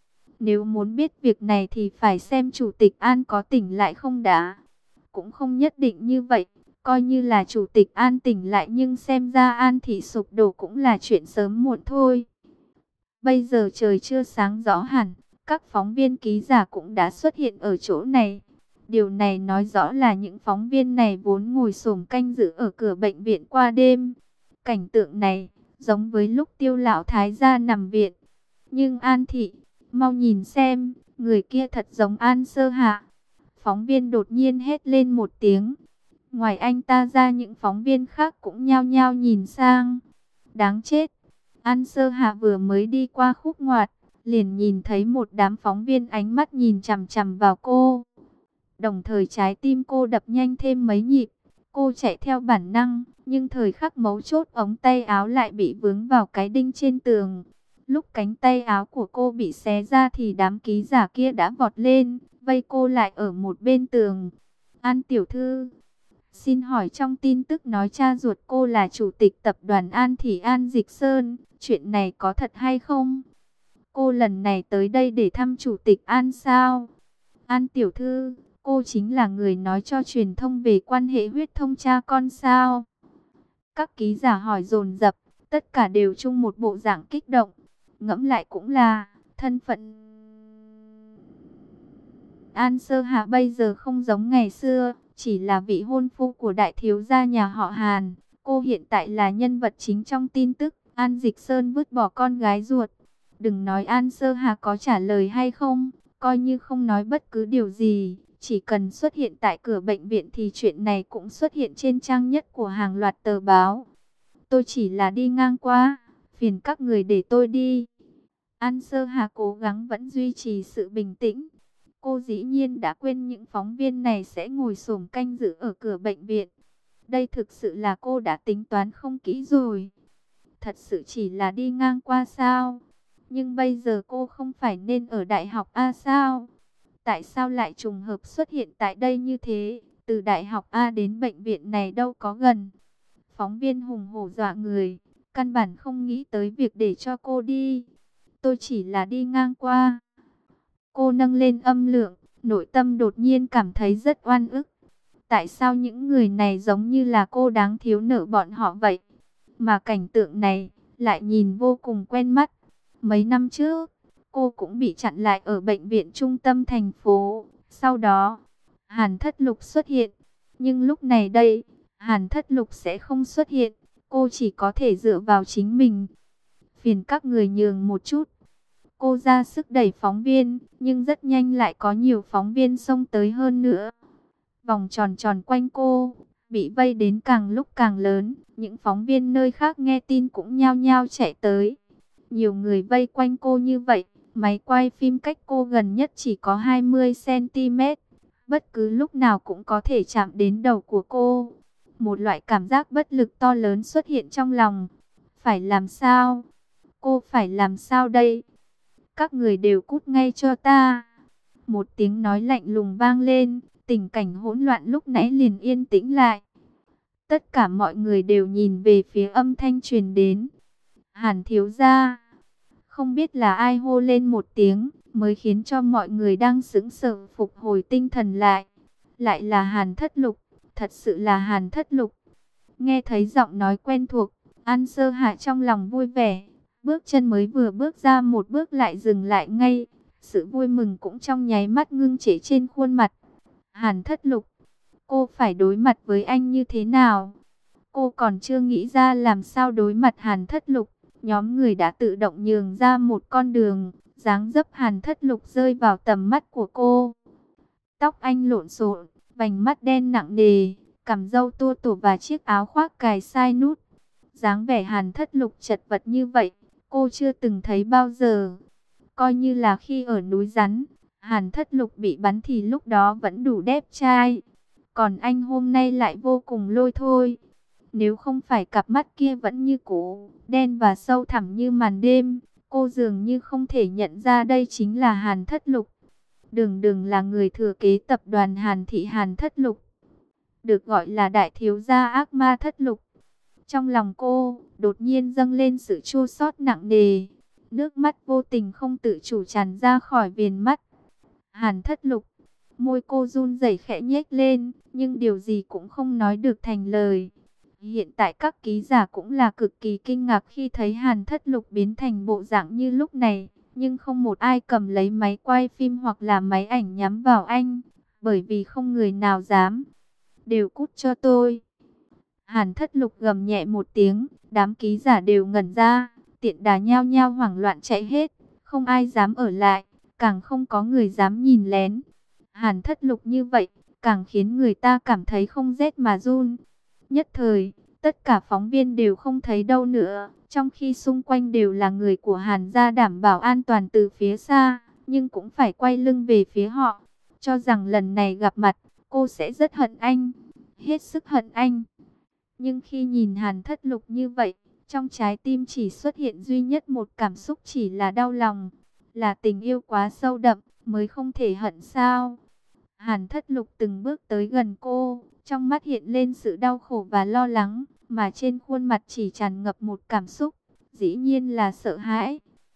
Nếu muốn biết việc này thì phải xem Chủ tịch An có tỉnh lại không đã. Cũng không nhất định như vậy. Coi như là Chủ tịch An tỉnh lại nhưng xem ra An thị sụp đổ cũng là chuyện sớm muộn thôi. Bây giờ trời chưa sáng rõ hẳn, các phóng viên ký giả cũng đã xuất hiện ở chỗ này. Điều này nói rõ là những phóng viên này vốn ngồi xổm canh giữ ở cửa bệnh viện qua đêm. Cảnh tượng này giống với lúc Tiêu lão thái gia nằm viện. Nhưng An thị, mau nhìn xem, người kia thật giống An Sơ Hạ. Phóng viên đột nhiên hét lên một tiếng. Ngoài anh ta ra những phóng viên khác cũng nhao nhao nhìn sang. Đáng chết! An Sơ Hạ vừa mới đi qua khúc ngoặt, liền nhìn thấy một đám phóng viên ánh mắt nhìn chằm chằm vào cô. Đồng thời trái tim cô đập nhanh thêm mấy nhịp. Cô chạy theo bản năng, nhưng thời khắc mấu chốt ống tay áo lại bị vướng vào cái đinh trên tường. Lúc cánh tay áo của cô bị xé ra thì đám ký giả kia đã vọt lên, vây cô lại ở một bên tường. An tiểu thư, xin hỏi trong tin tức nói cha ruột cô là chủ tịch tập đoàn An thì An Dịch Sơn, chuyện này có thật hay không? Cô lần này tới đây để thăm chủ tịch An sao? An tiểu thư, cô chính là người nói cho truyền thông về quan hệ huyết thống cha con sao? Các ký giả hỏi dồn dập, tất cả đều chung một bộ dạng kích động. Ngẫm lại cũng là, thân phận An Sơ Hạ bây giờ không giống ngày xưa, chỉ là vị hôn phu của đại thiếu gia nhà họ Hàn. Cô hiện tại là nhân vật chính trong tin tức, An Dịch Sơn vứt bỏ con gái ruột. Đừng nói An Sơ Hạ có trả lời hay không, coi như không nói bất cứ điều gì, chỉ cần xuất hiện tại cửa bệnh viện thì chuyện này cũng xuất hiện trên trang nhất của hàng loạt tờ báo. Tôi chỉ là đi ngang qua, phiền các người để tôi đi. An Sơ Hà cố gắng vẫn duy trì sự bình tĩnh. Cô dĩ nhiên đã quên những phóng viên này sẽ ngồi xổm canh giữ ở cửa bệnh viện. Đây thực sự là cô đã tính toán không kỹ rồi. Thật sự chỉ là đi ngang qua sao? Nhưng bây giờ cô không phải nên ở đại học A sao? Tại sao lại trùng hợp xuất hiện tại đây như thế? Từ đại học A đến bệnh viện này đâu có gần. Phóng viên hùng hổ dọa người, căn bản không nghĩ tới việc để cho cô đi. Tôi chỉ là đi ngang qua. Cô nâng lên âm lượng, nội tâm đột nhiên cảm thấy rất oan ức. Tại sao những người này giống như là cô đáng thiếu nợ bọn họ vậy? Mà cảnh tượng này lại nhìn vô cùng quen mắt. Mấy năm trước, cô cũng bị chặn lại ở bệnh viện trung tâm thành phố. Sau đó, Hàn Thất Lục xuất hiện. Nhưng lúc này đây, Hàn Thất Lục sẽ không xuất hiện. Cô chỉ có thể dựa vào chính mình. Phiền các người nhường một chút. Cô ra sức đẩy phóng viên, nhưng rất nhanh lại có nhiều phóng viên xông tới hơn nữa. Vòng tròn tròn quanh cô, bị vây đến càng lúc càng lớn. Những phóng viên nơi khác nghe tin cũng nhao nhao chạy tới. Nhiều người vây quanh cô như vậy, máy quay phim cách cô gần nhất chỉ có 20 cm. Bất cứ lúc nào cũng có thể chạm đến đầu của cô. Một loại cảm giác bất lực to lớn xuất hiện trong lòng. Phải làm sao? Cô phải làm sao đây? Các người đều cút ngay cho ta. Một tiếng nói lạnh lùng vang lên, tình cảnh hỗn loạn lúc nãy liền yên tĩnh lại. Tất cả mọi người đều nhìn về phía âm thanh truyền đến. Hàn thiếu gia. Không biết là ai hô lên một tiếng, mới khiến cho mọi người đang sững sờ phục hồi tinh thần lại. Lại là Hàn Thất Lục, thật sự là Hàn Thất Lục. Nghe thấy giọng nói quen thuộc, An Sơ Hạ trong lòng vui vẻ. Bước chân mới vừa bước ra một bước lại dừng lại ngay. Sự vui mừng cũng trong nháy mắt ngưng trễ trên khuôn mặt. Hàn Thất Lục, cô phải đối mặt với anh như thế nào? Cô còn chưa nghĩ ra làm sao đối mặt Hàn Thất Lục. Nhóm người đã tự động nhường ra một con đường. Dáng dấp Hàn Thất Lục rơi vào tầm mắt của cô. Tóc anh lộn xộn, vành mắt đen nặng nề, cằm râu tua tủa và chiếc áo khoác cài sai nút. Dáng vẻ Hàn Thất Lục chật vật như vậy, cô chưa từng thấy bao giờ. Coi như là khi ở núi rắn, Hàn Thất Lục bị bắn thì lúc đó vẫn đủ đẹp trai. Còn anh hôm nay lại vô cùng lôi thôi. Nếu không phải cặp mắt kia vẫn như cũ, đen và sâu thẳm như màn đêm, cô dường như không thể nhận ra đây chính là Hàn Thất Lục. Đường Đường là người thừa kế tập đoàn Hàn thị Hàn Thất Lục, được gọi là đại thiếu gia ác ma Thất Lục. Trong lòng cô đột nhiên dâng lên sự chua xót nặng nề. Nước mắt vô tình không tự chủ tràn ra khỏi viền mắt. Hàn Thất Lục, môi cô run rẩy khẽ nhếch lên, nhưng điều gì cũng không nói được thành lời. Hiện tại các ký giả cũng là cực kỳ kinh ngạc khi thấy Hàn Thất Lục biến thành bộ dạng như lúc này, nhưng không một ai cầm lấy máy quay phim hoặc là máy ảnh nhắm vào anh, bởi vì không người nào dám. Đều cút cho tôi. Hàn Thất Lục gầm nhẹ một tiếng, đám ký giả đều ngẩn ra, tiện đà nhao nhao hoảng loạn chạy hết, không ai dám ở lại, càng không có người dám nhìn lén. Hàn Thất Lục như vậy, càng khiến người ta cảm thấy không rét mà run. Nhất thời, tất cả phóng viên đều không thấy đâu nữa, trong khi xung quanh đều là người của Hàn gia đảm bảo an toàn từ phía xa, nhưng cũng phải quay lưng về phía họ, cho rằng lần này gặp mặt, cô sẽ rất hận anh, hết sức hận anh. Nhưng khi nhìn Hàn Thất Lục như vậy, trong trái tim chỉ xuất hiện duy nhất một cảm xúc, chỉ là đau lòng, là tình yêu quá sâu đậm, mới không thể hận sao. Hàn Thất Lục từng bước tới gần cô, trong mắt hiện lên sự đau khổ và lo lắng, mà trên khuôn mặt chỉ tràn ngập một cảm xúc, dĩ nhiên là sợ hãi.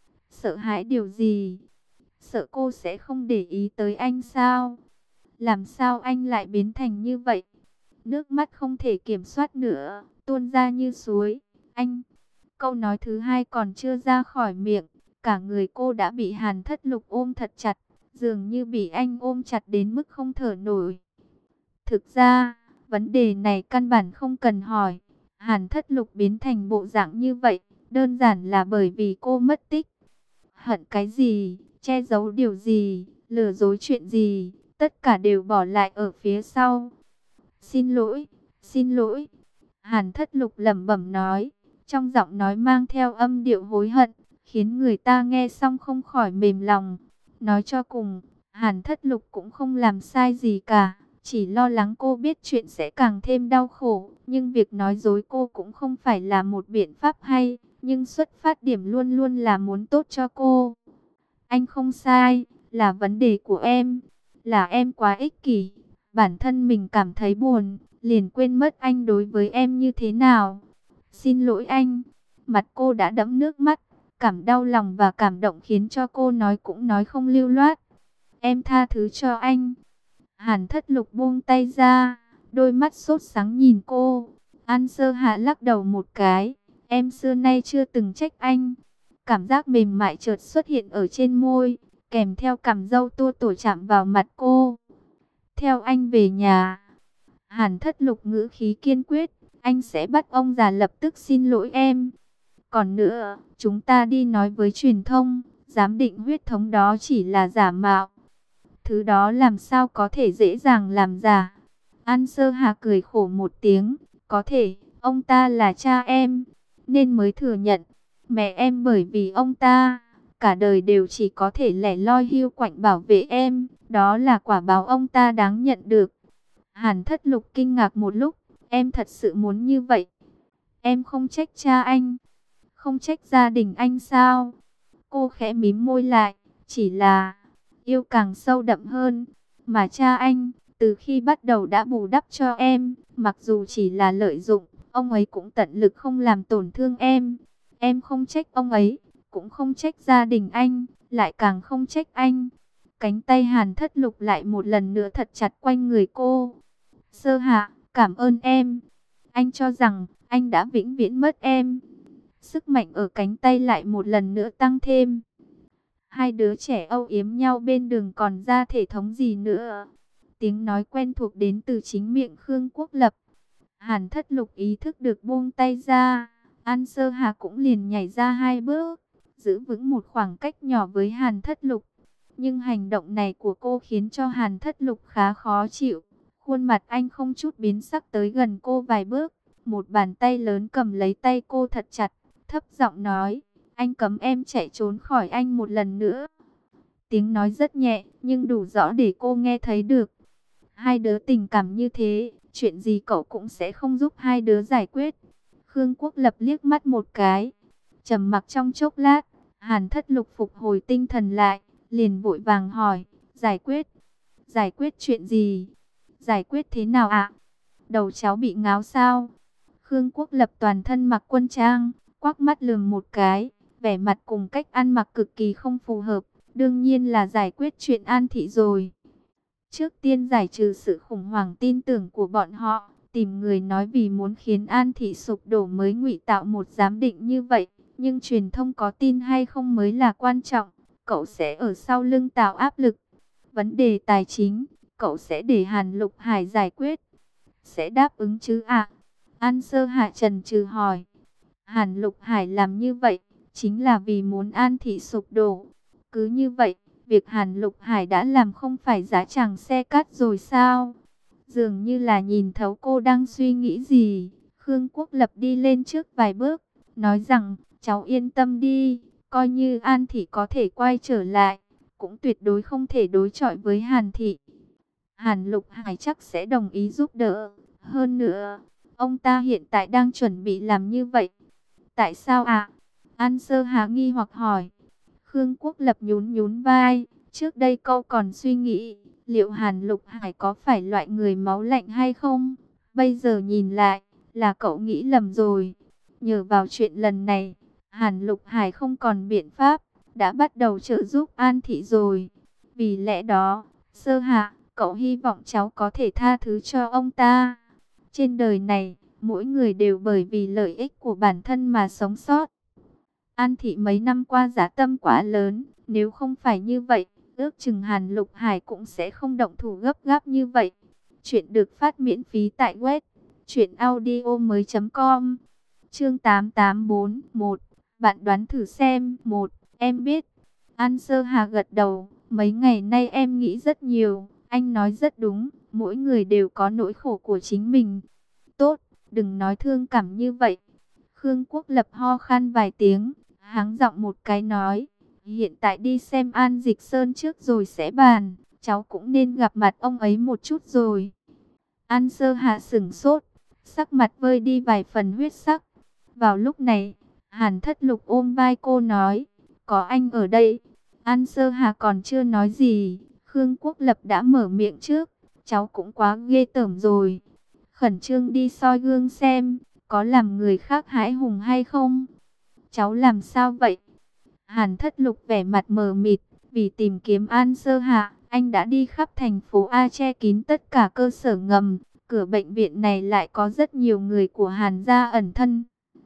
Sợ hãi điều gì? Sợ cô sẽ không để ý tới anh sao? Làm sao anh lại biến thành như vậy? Nước mắt không thể kiểm soát nữa, tuôn ra như suối. Anh, câu nói thứ hai còn chưa ra khỏi miệng, cả người cô đã bị Hàn Thất Lục ôm thật chặt, dường như bị anh ôm chặt đến mức không thở nổi. Thực ra, vấn đề này căn bản không cần hỏi. Hàn Thất Lục biến thành bộ dạng như vậy, đơn giản là bởi vì cô mất tích. Hận cái gì, che giấu điều gì, lừa dối chuyện gì, tất cả đều bỏ lại ở phía sau. Xin lỗi, xin lỗi. Hàn Thất Lục lẩm bẩm nói, trong giọng nói mang theo âm điệu hối hận, khiến người ta nghe xong không khỏi mềm lòng. Nói cho cùng, Hàn Thất Lục cũng không làm sai gì cả, chỉ lo lắng cô biết chuyện sẽ càng thêm đau khổ. Nhưng việc nói dối cô cũng không phải là một biện pháp hay, nhưng xuất phát điểm luôn luôn là muốn tốt cho cô. Anh không sai, là vấn đề của em, là em quá ích kỷ. Bản thân mình cảm thấy buồn, liền quên mất anh đối với em như thế nào. Xin lỗi anh. Mặt cô đã đẫm nước mắt, cảm đau lòng và cảm động khiến cho cô nói cũng nói không lưu loát. Em tha thứ cho anh. Hàn Thất Lục buông tay ra, đôi mắt sốt sáng nhìn cô. An Sơ Hạ lắc đầu một cái. Em xưa nay chưa từng trách anh. Cảm giác mềm mại chợt xuất hiện ở trên môi, kèm theo cằm râu tua tủa chạm vào mặt cô. Theo anh về nhà. Hàn Thất Lục ngữ khí kiên quyết. Anh sẽ bắt ông già lập tức xin lỗi em. Còn nữa, chúng ta đi nói với truyền thông, giám định huyết thống đó chỉ là giả mạo. Thứ đó làm sao có thể dễ dàng làm giả. An Sơ Hà cười khổ một tiếng. Có thể, ông ta là cha em, nên mới thừa nhận. Mẹ em bởi vì ông ta, cả đời đều chỉ có thể lẻ loi hiu quạnh bảo vệ em. Đó là quả báo ông ta đáng nhận được. Hàn Thất Lục kinh ngạc một lúc. Em thật sự muốn như vậy? Em không trách cha anh, không trách gia đình anh sao? Cô khẽ mím môi lại. Chỉ là yêu càng sâu đậm hơn. Mà cha anh, từ khi bắt đầu đã bù đắp cho em. Mặc dù chỉ là lợi dụng, ông ấy cũng tận lực không làm tổn thương em. Em không trách ông ấy, cũng không trách gia đình anh, lại càng không trách anh. Cánh tay Hàn Thất Lục lại một lần nữa thật chặt quanh người cô. Sơ Hạ, cảm ơn em. Anh cho rằng anh đã vĩnh viễn mất em. Sức mạnh ở cánh tay lại một lần nữa tăng thêm. Hai đứa trẻ âu yếm nhau bên đường còn ra thể thống gì nữa. Tiếng nói quen thuộc đến từ chính miệng Khương Quốc Lập. Hàn Thất Lục ý thức được buông tay ra. An Sơ Hà cũng liền nhảy ra hai bước, giữ vững một khoảng cách nhỏ với Hàn Thất Lục. Nhưng hành động này của cô khiến cho Hàn Thất Lục khá khó chịu. Khuôn mặt anh không chút biến sắc tới gần cô vài bước. Một bàn tay lớn cầm lấy tay cô thật chặt, thấp giọng nói, anh cấm em chạy trốn khỏi anh một lần nữa. Tiếng nói rất nhẹ, nhưng đủ rõ để cô nghe thấy được. Hai đứa tình cảm như thế, chuyện gì cậu cũng sẽ không giúp hai đứa giải quyết. Khương Quốc Lập liếc mắt một cái, trầm mặc trong chốc lát. Hàn Thất Lục phục hồi tinh thần lại, liền vội vàng hỏi, giải quyết? Giải quyết chuyện gì? Giải quyết thế nào ạ? Đầu cháu bị ngáo sao? Khương Quốc Lập toàn thân mặc quân trang, quắc mắt lườm một cái, vẻ mặt cùng cách ăn mặc cực kỳ không phù hợp, đương nhiên là giải quyết chuyện An Thị rồi. Trước tiên giải trừ sự khủng hoảng tin tưởng của bọn họ, tìm người nói vì muốn khiến An Thị sụp đổ mới ngụy tạo một giám định như vậy, nhưng truyền thông có tin hay không mới là quan trọng, cậu sẽ ở sau lưng tạo áp lực. Vấn đề tài chính, cậu sẽ để Hàn Lục Hải giải quyết. Sẽ đáp ứng chứ ạ? An Sơ Hạ trần trừ hỏi. Hàn Lục Hải làm như vậy, chính là vì muốn An Thị sụp đổ. Cứ như vậy, việc Hàn Lục Hải đã làm không phải giá chàng xe cát rồi sao? Dường như là nhìn thấu cô đang suy nghĩ gì. Khương Quốc Lập đi lên trước vài bước, nói rằng, cháu yên tâm đi, coi như An Thị có thể quay trở lại, cũng tuyệt đối không thể đối chọi với Hàn Thị. Hàn Lục Hải chắc sẽ đồng ý giúp đỡ. Hơn nữa, ông ta hiện tại đang chuẩn bị làm như vậy. Tại sao ạ? An Sơ Hà nghi hoặc hỏi. Khương Quốc Lập nhún nhún vai. Trước đây cậu còn suy nghĩ, liệu Hàn Lục Hải có phải loại người máu lạnh hay không? Bây giờ nhìn lại, là cậu nghĩ lầm rồi. Nhờ vào chuyện lần này, Hàn Lục Hải không còn biện pháp, đã bắt đầu trợ giúp An Thị rồi. Vì lẽ đó, Sơ Hạ, cậu hy vọng cháu có thể tha thứ cho ông ta. Trên đời này, mỗi người đều bởi vì lợi ích của bản thân mà sống sót. An Thị mấy năm qua dã tâm quá lớn, nếu không phải như vậy, ước chừng Hàn Lục Hải cũng sẽ không động thủ gấp gáp như vậy. Chuyện được phát miễn phí tại web truyệnaudiomoi.com. Chương 8841, bạn đoán thử xem. Em biết. An Sơ Hà gật đầu, mấy ngày nay em nghĩ rất nhiều, anh nói rất đúng, mỗi người đều có nỗi khổ của chính mình. Tốt, đừng nói thương cảm như vậy. Khương Quốc Lập ho khan vài tiếng, háng giọng một cái nói, hiện tại đi xem An Dịch Sơn trước rồi sẽ bàn, cháu cũng nên gặp mặt ông ấy một chút rồi. An Sơ Hạ sửng sốt, sắc mặt vơi đi vài phần huyết sắc. Vào lúc này, Hàn Thất Lục ôm vai cô nói, có anh ở đây. An Sơ Hạ còn chưa nói gì, Khương Quốc Lập đã mở miệng trước, cháu cũng quá ghê tởm rồi. Khẩn trương đi soi gương xem, có làm người khác hãi hùng hay không? Cháu làm sao vậy? Hàn Thất Lục vẻ mặt mờ mịt, vì tìm kiếm An Sơ Hạ, anh đã đi khắp thành phố A che kín tất cả cơ sở ngầm. Cửa bệnh viện này lại có rất nhiều người của Hàn gia ẩn thân.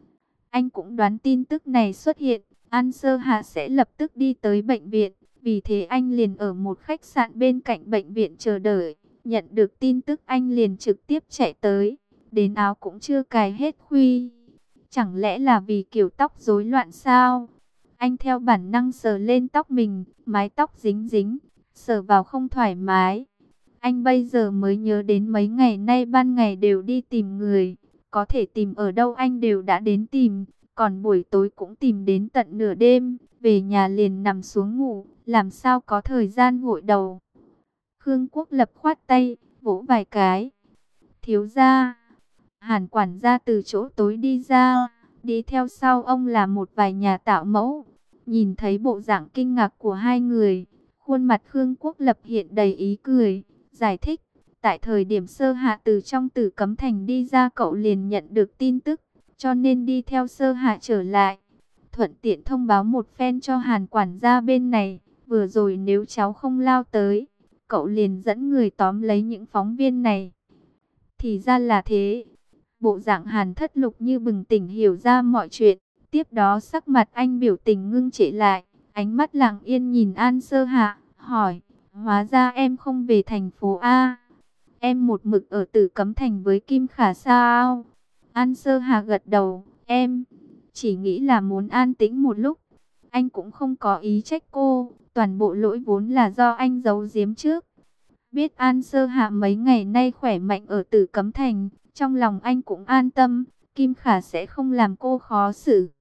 Anh cũng đoán tin tức này xuất hiện, An Sơ Hạ sẽ lập tức đi tới bệnh viện. Vì thế anh liền ở một khách sạn bên cạnh bệnh viện chờ đợi. Nhận được tin tức anh liền trực tiếp chạy tới. Đến áo cũng chưa cài hết khuy. Chẳng lẽ là vì kiểu tóc rối loạn sao? Anh theo bản năng sờ lên tóc mình, mái tóc dính dính, sờ vào không thoải mái. Anh bây giờ mới nhớ đến mấy ngày nay ban ngày đều đi tìm người. Có thể tìm ở đâu anh đều đã đến tìm. Còn buổi tối cũng tìm đến tận nửa đêm. Về nhà liền nằm xuống ngủ. Làm sao có thời gian gội đầu. Khương Quốc Lập khoát tay, vỗ vài cái. Thiếu gia. Hàn quản gia từ chỗ tối đi ra. Đi theo sau ông là một vài nhà tạo mẫu. Nhìn thấy bộ dạng kinh ngạc của hai người. Khuôn mặt Khương Quốc Lập hiện đầy ý cười. Giải thích, tại thời điểm Sơ Hạ từ trong Tử Cấm Thành đi ra cậu liền nhận được tin tức, cho nên đi theo Sơ Hạ trở lại. Thuận tiện thông báo một phen cho Hàn quản gia bên này, vừa rồi nếu cháu không lao tới, cậu liền dẫn người tóm lấy những phóng viên này. Thì ra là thế. Bộ dạng Hàn Thất Lục như bừng tỉnh hiểu ra mọi chuyện, tiếp đó sắc mặt anh biểu tình ngưng trệ lại, ánh mắt lặng yên nhìn An Sơ Hạ, hỏi. Hóa ra em không về thành phố A. Em một mực ở Tử Cấm Thành với Kim Khả sao? An Sơ Hà gật đầu. Em chỉ nghĩ là muốn an tĩnh một lúc. Anh cũng không có ý trách cô. Toàn bộ lỗi vốn là do anh giấu giếm trước. Biết An Sơ Hà mấy ngày nay khỏe mạnh ở Tử Cấm Thành. Trong lòng anh cũng an tâm. Kim Khả sẽ không làm cô khó xử.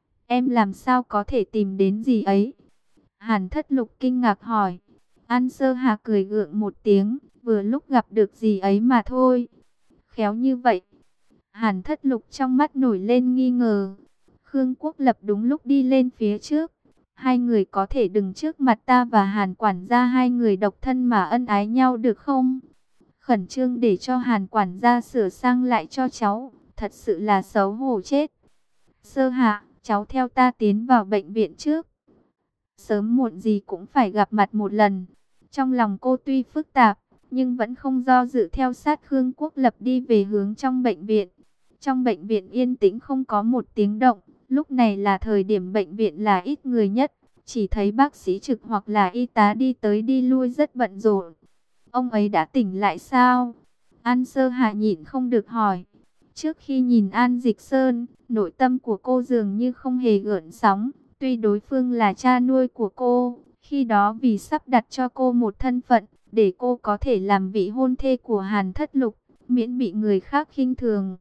Em làm sao có thể tìm đến gì ấy? Hàn Thất Lục kinh ngạc hỏi. An Sơ Hà cười gượng một tiếng, vừa lúc gặp được gì ấy mà thôi. Khéo như vậy. Hàn Thất Lục trong mắt nổi lên nghi ngờ. Khương Quốc Lập đúng lúc đi lên phía trước. Hai người có thể đứng trước mặt ta và Hàn quản gia, hai người độc thân mà ân ái nhau được không? Khẩn trương để cho Hàn quản gia sửa sang lại cho cháu, thật sự là xấu hổ chết. Sơ Hạ, cháu theo ta tiến vào bệnh viện trước. Sớm muộn gì cũng phải gặp mặt một lần. Trong lòng cô tuy phức tạp, nhưng vẫn không do dự theo sát Khương Quốc Lập đi về hướng trong bệnh viện. Trong bệnh viện yên tĩnh không có một tiếng động. Lúc này là thời điểm bệnh viện là ít người nhất. Chỉ thấy bác sĩ trực hoặc là y tá đi tới đi lui rất bận rộn. Ông ấy đã tỉnh lại sao? An Sơ Hà nhịn không được hỏi. Trước khi nhìn An Dịch Sơn, nội tâm của cô dường như không hề gợn sóng. Tuy đối phương là cha nuôi của cô, khi đó vì sắp đặt cho cô một thân phận, để cô có thể làm vị hôn thê của Hàn Thất Lục, miễn bị người khác khinh thường.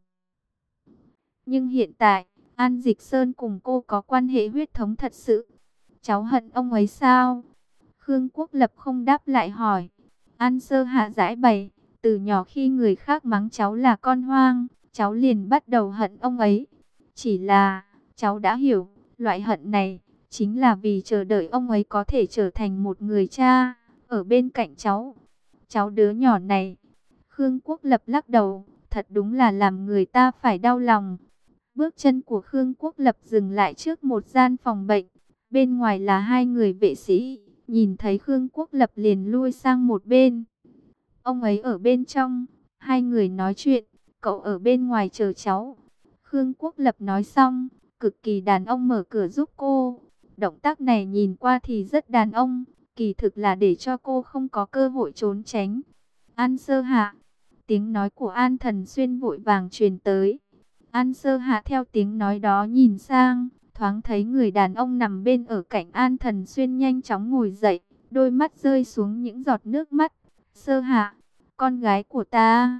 Nhưng hiện tại, An Dịch Sơn cùng cô có quan hệ huyết thống thật sự. Cháu hận ông ấy sao? Khương Quốc Lập không đáp lại hỏi. An Sơ Hạ giải bày, từ nhỏ khi người khác mắng cháu là con hoang, cháu liền bắt đầu hận ông ấy. Chỉ là, cháu đã hiểu, loại hận này, chính là vì chờ đợi ông ấy có thể trở thành một người cha, ở bên cạnh cháu. Cháu đứa nhỏ này, Khương Quốc Lập lắc đầu, thật đúng là làm người ta phải đau lòng. Bước chân của Khương Quốc Lập dừng lại trước một gian phòng bệnh. Bên ngoài là hai người vệ sĩ, nhìn thấy Khương Quốc Lập liền lui sang một bên. Ông ấy ở bên trong, hai người nói chuyện, cậu ở bên ngoài chờ cháu. Khương Quốc Lập nói xong, cực kỳ đàn ông mở cửa giúp cô. Động tác này nhìn qua thì rất đàn ông, kỳ thực là để cho cô không có cơ hội trốn tránh. An Sơ Hạ, tiếng nói của An Thần Xuyên vội vàng truyền tới. An Sơ Hạ theo tiếng nói đó nhìn sang, thoáng thấy người đàn ông nằm bên ở cạnh An Thần Xuyên nhanh chóng ngồi dậy, đôi mắt rơi xuống những giọt nước mắt. Sơ Hạ, con gái của ta.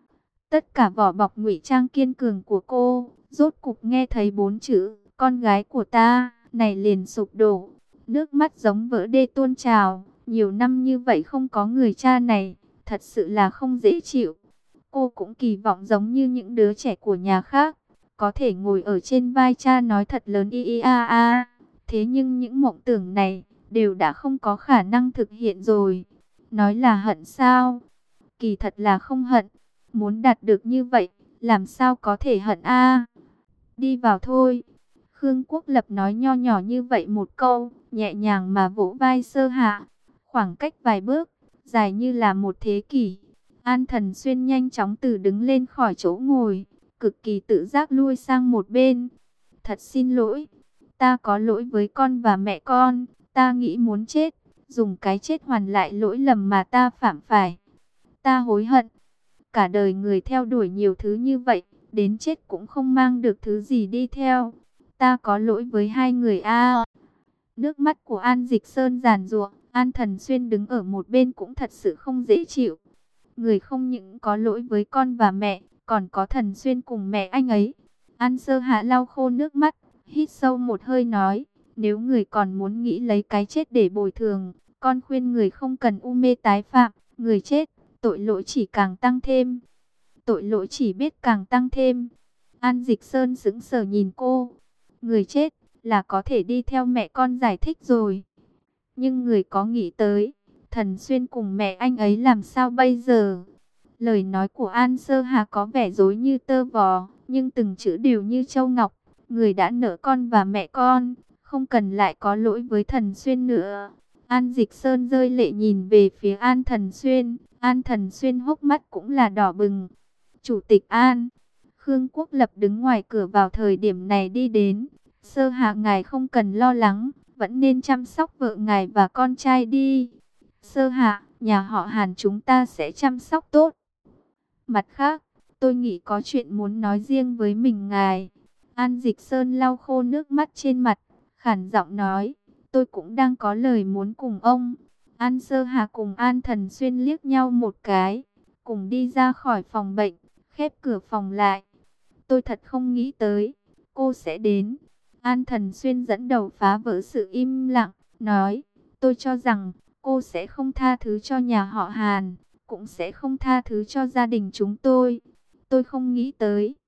Tất cả vỏ bọc ngụy trang kiên cường của cô, rốt cục nghe thấy 4 chữ, con gái của ta, này liền sụp đổ. Nước mắt giống vỡ đê tuôn trào, nhiều năm như vậy không có người cha này, thật sự là không dễ chịu. Cô cũng kỳ vọng giống như những đứa trẻ của nhà khác, có thể ngồi ở trên vai cha nói thật lớn y y a a. Thế nhưng những mộng tưởng này đều đã không có khả năng thực hiện rồi. Nói là hận sao? Kỳ thật là không hận. Muốn đạt được như vậy, làm sao có thể hận a? Đi vào thôi. Khương Quốc Lập nói nho nhỏ như vậy một câu, nhẹ nhàng mà vỗ vai Sơ Hạ. Khoảng cách vài bước, dài như là một thế kỷ. An Thần Xuyên nhanh chóng từ đứng lên khỏi chỗ ngồi, cực kỳ tự giác lui sang một bên. Thật xin lỗi, ta có lỗi với con và mẹ con, ta nghĩ muốn chết, dùng cái chết hoàn lại lỗi lầm mà ta phạm phải. Ta hối hận, cả đời người theo đuổi nhiều thứ như vậy, đến chết cũng không mang được thứ gì đi theo. Ta có lỗi với hai người a. Nước mắt của An Dịch Sơn giàn giụa, An Thần Xuyên đứng ở một bên cũng thật sự không dễ chịu. Người không những có lỗi với con và mẹ, còn có Thần Xuyên cùng mẹ anh ấy. An Sơ Hạ lau khô nước mắt, hít sâu một hơi nói, nếu người còn muốn nghĩ lấy cái chết để bồi thường, con khuyên người không cần u mê tái phạm, người chết, tội lỗi chỉ càng tăng thêm. Tội lỗi chỉ biết càng tăng thêm. An Dịch Sơn sững sờ nhìn cô. Người chết là có thể đi theo mẹ con giải thích rồi. Nhưng người có nghĩ tới, Thần Xuyên cùng mẹ anh ấy làm sao bây giờ? Lời nói của An Sơ Hà có vẻ dối như tơ vò, nhưng từng chữ đều như châu ngọc. Người đã nợ con và mẹ con, không cần lại có lỗi với Thần Xuyên nữa. An Dịch Sơn rơi lệ nhìn về phía An Thần Xuyên. An Thần Xuyên hốc mắt cũng là đỏ bừng. Chủ tịch An, Khương Quốc Lập đứng ngoài cửa vào thời điểm này đi đến. Sơ Hạ ngài không cần lo lắng, vẫn nên chăm sóc vợ ngài và con trai đi. Sơ Hạ, nhà họ Hàn chúng ta sẽ chăm sóc tốt. Mặt khác, tôi nghĩ có chuyện muốn nói riêng với mình ngài. An Dịch Sơn lau khô nước mắt trên mặt, khản giọng nói, tôi cũng đang có lời muốn cùng ông. An Sơ Hà cùng An Thần Xuyên liếc nhau một cái, cùng đi ra khỏi phòng bệnh, khép cửa phòng lại. Tôi thật không nghĩ tới, cô sẽ đến. An Thần Xuyên dẫn đầu phá vỡ sự im lặng, nói, tôi cho rằng cô sẽ không tha thứ cho nhà họ Hàn, cũng sẽ không tha thứ cho gia đình chúng tôi. Tôi không nghĩ tới,